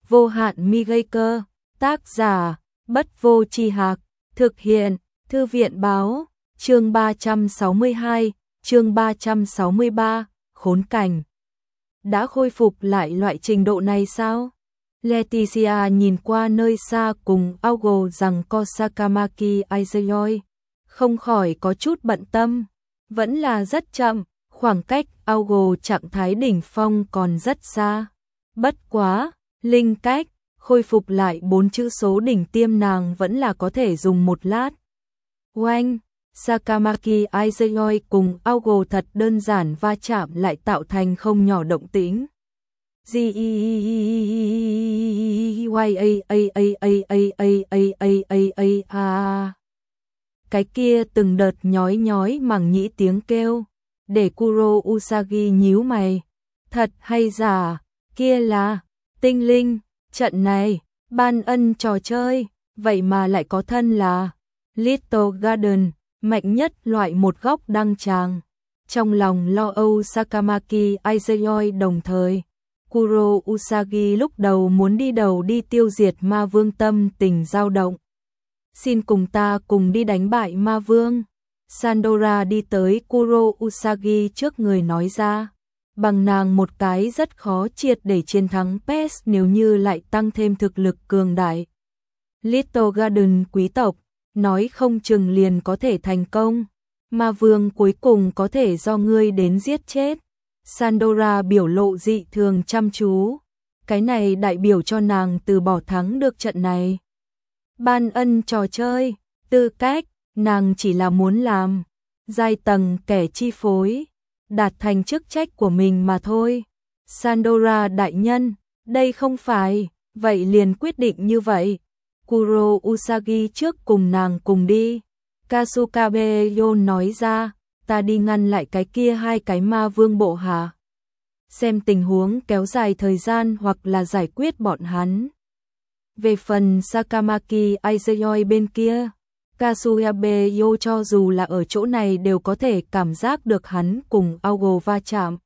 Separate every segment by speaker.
Speaker 1: vô hạn mi gây cơ, tác giả, Bất Vô Tri Hạc, thực hiện, Thư viện báo, chương 362, chương 363, khốn cảnh. Đã khôi phục lại loại trình độ này sao? Leticia nhìn qua nơi xa cùng Augo rằng co Sakamaki Aizuyoi, không khỏi có chút bận tâm, vẫn là rất chậm, khoảng cách Augo trạng thái đỉnh phong còn rất xa. Bất quá, linh cách, khôi phục lại 4 chữ số đỉnh tiêm nàng vẫn là có thể dùng một lát. Oanh, Sakamaki Aizuyoi cùng Augo thật đơn giản va chạm lại tạo thành không nhỏ động tĩnh. Cái kia từng đợt nhói nhói màng nhĩ tiếng kêu, để Kuro Usagi nhíu mày. Thật hay giả, kia là tinh linh, trận này, ban ân trò chơi, vậy mà lại có thân là Little Garden, mạnh nhất loại một góc đăng tràng. Trong lòng lo âu Sakamaki Aizuyoi đồng thời, Kuro Usagi lúc đầu muốn đi đầu đi tiêu diệt ma vương tâm tình dao động. Xin cùng ta cùng đi đánh bại ma vương. Sandora đi tới Kuro Usagi trước người nói ra. Bằng nàng một cái rất khó triệt để chiến thắng PES nếu như lại tăng thêm thực lực cường đại. Little Garden quý tộc, nói không chừng liền có thể thành công. Ma vương cuối cùng có thể do ngươi đến giết chết. Sandora biểu lộ dị thường chăm chú. Cái này đại biểu cho nàng từ bỏ thắng được trận này. Ban ân trò chơi, tư cách, nàng chỉ là muốn làm giai tầng kẻ chi phối, đạt thành chức trách của mình mà thôi. Sandora đại nhân, đây không phải, vậy liền quyết định như vậy. Kuro Usagi trước cùng nàng cùng đi. Kasukabe Yo nói ra, ta đi ngăn lại cái kia hai cái ma vương bộ hạ. Xem tình huống kéo dài thời gian hoặc là giải quyết bọn hắn. Về phần Sakamaki Aizuyoi bên kia, Kasukabe Yo cho dù là ở chỗ này đều có thể cảm giác được hắn cùng Augo va chạm.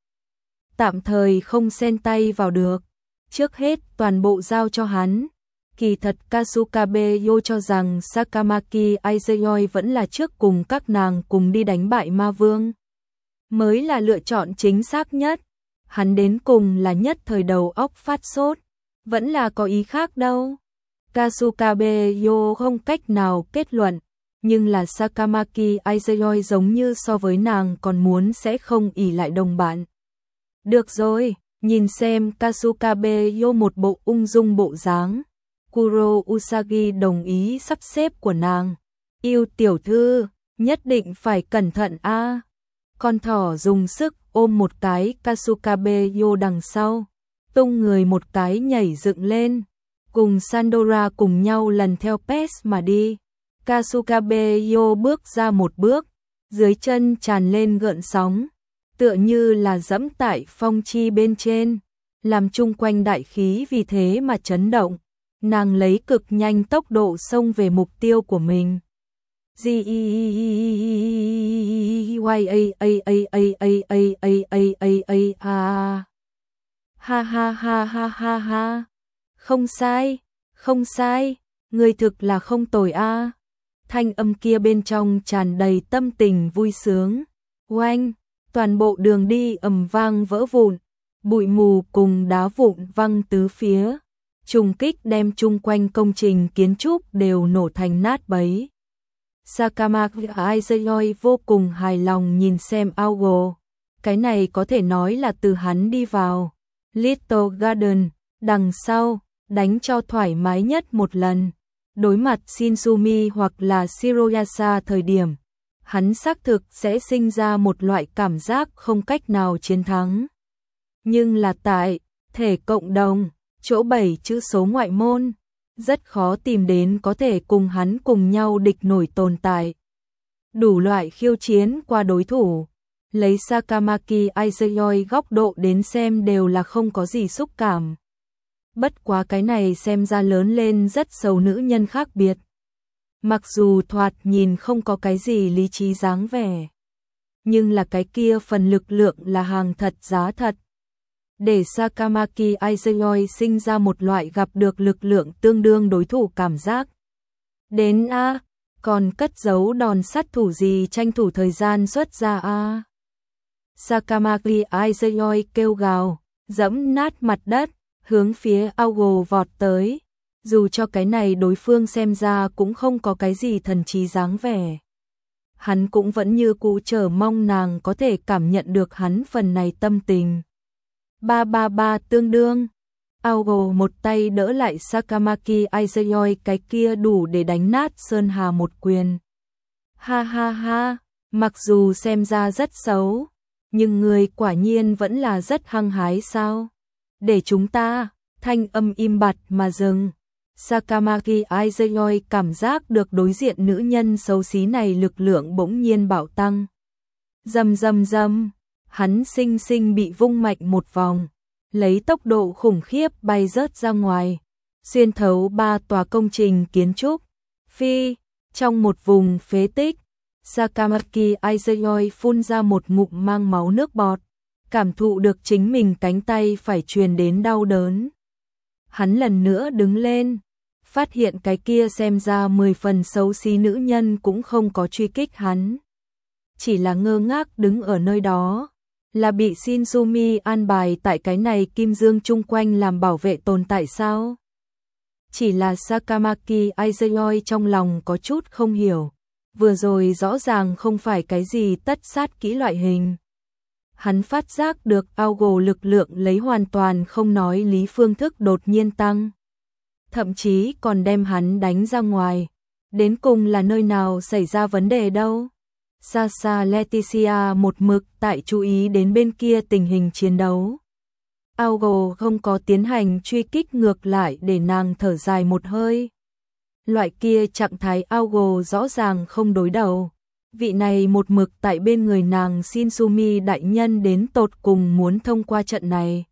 Speaker 1: Tạm thời không xen tay vào được, trước hết toàn bộ giao cho hắn. Kỳ thật Kasukabe Yo cho rằng Sakamaki Aizuyoi vẫn là trước cùng các nàng cùng đi đánh bại ma vương mới là lựa chọn chính xác nhất. Hắn đến cùng là nhất thời đầu óc phát sốt, vẫn là có ý khác đâu. Kasukabe Yo không cách nào kết luận, nhưng là Sakamaki Aizuyoi giống như so với nàng còn muốn sẽ không ỷ lại đồng bạn. Được rồi, nhìn xem Kasukabe Yo một bộ ung dung bộ dáng. Kuro Usagi đồng ý sắp xếp của nàng. Yêu tiểu thư, nhất định phải cẩn thận a. Con thỏ dùng sức ôm một cái Kasukabe Yo đằng sau, tung người một cái nhảy dựng lên, cùng Sandora cùng nhau lần theo PES mà đi. Kasukabe Yo bước ra một bước, dưới chân tràn lên gợn sóng, tựa như là dẫm tại phong chi bên trên, làm chung quanh đại khí vì thế mà chấn động. Nàng lấy cực nhanh tốc độ xông về mục tiêu của mình. Ha ha ha ha ha ha. Không sai, không sai, người thực là không tồi a. Thanh âm kia bên trong tràn đầy tâm tình vui sướng. Oanh, toàn bộ đường đi ầm vang vỡ vụn, bụi mù cùng đá vụn văng tứ phía. Trùng kích đem chung quanh công trình kiến trúc đều nổ thành nát bấy. Sakamaki Aizuyoi vô cùng hài lòng nhìn xem Augo. Cái này có thể nói là từ hắn đi vào Little Garden, đằng sau, đánh cho thoải mái nhất một lần. Đối mặt Shinzumi hoặc là Shiroyasa thời điểm, hắn xác thực sẽ sinh ra một loại cảm giác không cách nào chiến thắng. Nhưng là tại thể cộng đồng, chỗ 7 chữ số ngoại môn, rất khó tìm đến có thể cùng hắn cùng nhau địch nổi tồn tại. Đủ loại khiêu chiến qua đối thủ, lấy Sakamaki Aizuyoi góc độ đến xem đều là không có gì xúc cảm. Bất quá cái này xem ra lớn lên rất sầu nữ nhân khác biệt. Mặc dù thoạt nhìn không có cái gì lý trí dáng vẻ, nhưng là cái kia phần lực lượng là hàng thật giá thật. để Sakamaki Aizaoi sinh ra một loại gặp được lực lượng tương đương đối thủ cảm giác. Đến a, còn cất giấu đòn sát thủ gì tranh thủ thời gian xuất ra a. Sakamaki Aizaoi kêu gào, dẫm nát mặt đất, hướng phía Aogo vọt tới. Dù cho cái này đối phương xem ra cũng không có cái gì thần trí dáng vẻ. Hắn cũng vẫn như cũ chờ mong nàng có thể cảm nhận được hắn phần này tâm tình. 333 tương đương. Aogo một tay đỡ lại Sakamaki Aizaoi, cái kia đủ để đánh nát Sơn Hà một quyền. Ha ha ha, mặc dù xem ra rất xấu, nhưng người quả nhiên vẫn là rất hăng hái sao? Để chúng ta, thanh âm im bặt mà dừng. Sakamaki Aizaoi cảm giác được đối diện nữ nhân xấu xí này lực lượng bỗng nhiên bạo tăng. Rầm rầm rầm, hắn sinh sinh bị vung mạnh một vòng, lấy tốc độ khủng khiếp bay rớt ra ngoài, xuyên thấu 3 tòa công trình kiến trúc. Phi, trong một vùng phế tích, Sakamaki Aizaoi phun ra một ngụm mang máu nước bọt, cảm thụ được chính mình cánh tay phải truyền đến đau đớn. Hắn lần nữa đứng lên, phát hiện cái kia xem ra 10 phần xấu xí nữ nhân cũng không có truy kích hắn. Chỉ là ngơ ngác đứng ở nơi đó, là bị Shinzumi an bài tại cái này kim dương chung quanh làm bảo vệ tồn tại sao? Chỉ là Sakamaki Aizaoi trong lòng có chút không hiểu, vừa rồi rõ ràng không phải cái gì tất sát kỹ loại hình. Hắn phát giác được Aogo lực lượng lấy hoàn toàn không nói lý phương thức đột nhiên tăng. Thậm chí còn đem hắn đánh ra ngoài. Đến cùng là nơi nào xảy ra vấn đề đâu? Xa xa Leticia một mực tại chú ý đến bên kia tình hình chiến đấu. Aogo không có tiến hành truy kích ngược lại để nàng thở dài một hơi. Loại kia trạng thái Aogo rõ ràng không đối đầu. Vị này một mực tại bên người nàng Shinzumi đại nhân đến tột cùng muốn thông qua trận này.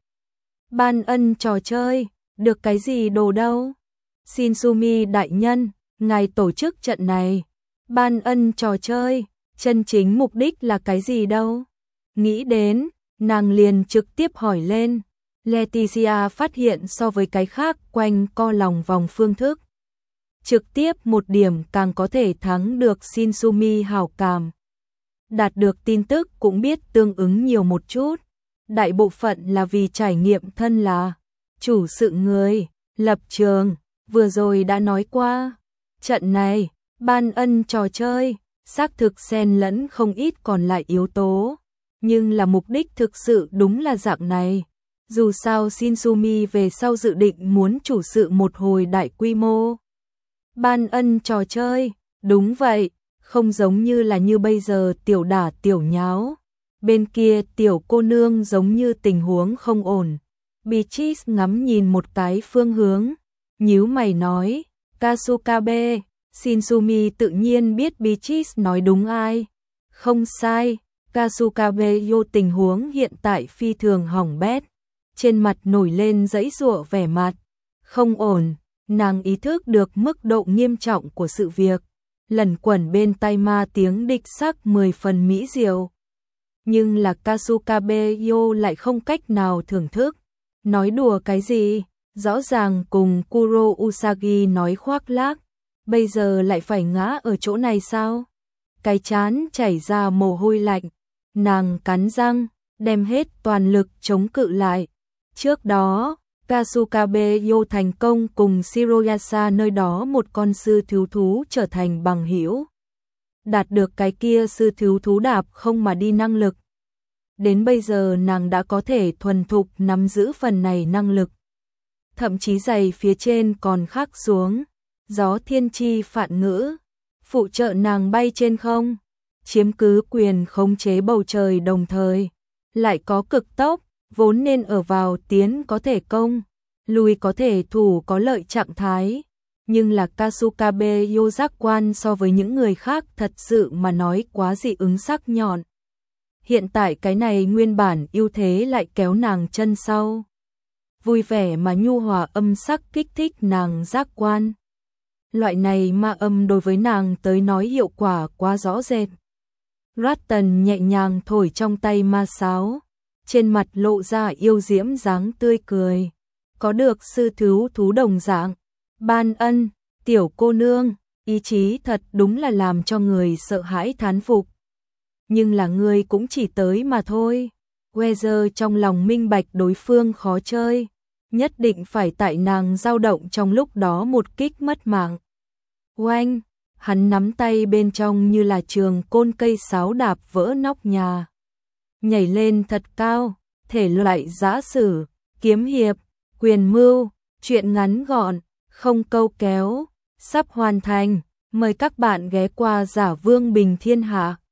Speaker 1: Ban ân trò chơi, được cái gì đồ đâu? Shinzumi đại nhân, ngài tổ chức trận này. Ban ân trò chơi, chân chính mục đích là cái gì đâu? Nghĩ đến, nàng liền trực tiếp hỏi lên. Leticia phát hiện so với cái khác quanh co lòng vòng phương thức. Trực tiếp một điểm càng có thể thắng được Shinzumi hảo cảm. Đạt được tin tức cũng biết tương ứng nhiều một chút. Đại bộ phận là vì trải nghiệm thân là chủ sự người, lập trường, vừa rồi đã nói qua. Trận này, ban ân trò chơi, xác thực xen lẫn không ít còn lại yếu tố. Nhưng là mục đích thực sự đúng là dạng này. Dù sao Shinzumi về sau dự định muốn chủ sự một hồi đại quy mô. Ban ân trò chơi, đúng vậy, không giống như là như bây giờ tiểu đả tiểu nháo. Bên kia tiểu cô nương giống như tình huống không ổn. Beatrice ngắm nhìn một cái phương hướng, nhíu mày nói, Kasukabe, Shinzumi tự nhiên biết Beatrice nói đúng ai. Không sai, Kasukabe yo tình huống hiện tại phi thường hỏng bét. Trên mặt nổi lên giãy giụa vẻ mặt, không ổn. Nàng ý thức được mức độ nghiêm trọng của sự việc, lẩn quẩn bên tai ma tiếng địch sắc 10 phần mỹ diệu. Nhưng là Kasukabe yo lại không cách nào thưởng thức. Nói đùa cái gì, rõ ràng cùng Kuro Usagi nói khoác lác, bây giờ lại phải ngã ở chỗ này sao? Cái chán chảy ra mồ hôi lạnh, nàng cắn răng, đem hết toàn lực chống cự lại. Trước đó, Kasukabe yo thành công cùng Shiroyasa nơi đó một con sư thiếu thú trở thành bằng hữu. Đạt được cái kia sư thiếu thú đạp không mà đi năng lực. Đến bây giờ nàng đã có thể thuần thục nắm giữ phần này năng lực. Thậm chí giày phía trên còn khắc xuống, gió thiên chi phạn ngữ, phụ trợ nàng bay trên không, chiếm cứ quyền khống chế bầu trời đồng thời, lại có cực tốc, vốn nên ở vào tiến có thể công, lùi có thể thủ có lợi trạng thái. Nhưng là Kasukabe yo giác quan so với những người khác thật sự mà nói quá dị ứng sắc nhọn. Hiện tại cái này nguyên bản ưu thế lại kéo nàng chân sau. Vui vẻ mà nhu hòa âm sắc kích thích nàng giác quan. Loại này ma âm đối với nàng tới nói hiệu quả quá rõ rệt. Ratton nhẹ nhàng thổi trong tay ma sáo. trên mặt lộ ra yêu diễm dáng tươi cười. Có được sư thiếu thú đồng dạng, ban ân, tiểu cô nương, ý chí thật đúng là làm cho người sợ hãi thán phục. Nhưng là ngươi cũng chỉ tới mà thôi. Weather trong lòng minh bạch đối phương khó chơi, nhất định phải tại nàng dao động trong lúc đó một kích mất mạng. Oanh, hắn nắm tay bên trong như là trường côn cây sáo đạp vỡ nóc nhà. Nhảy lên thật cao, thể loại giã sử, kiếm hiệp, quyền mưu, truyện ngắn gọn, không câu kéo, sắp hoàn thành. Mời các bạn ghé qua Giả Vương Bình Thiên Hạ.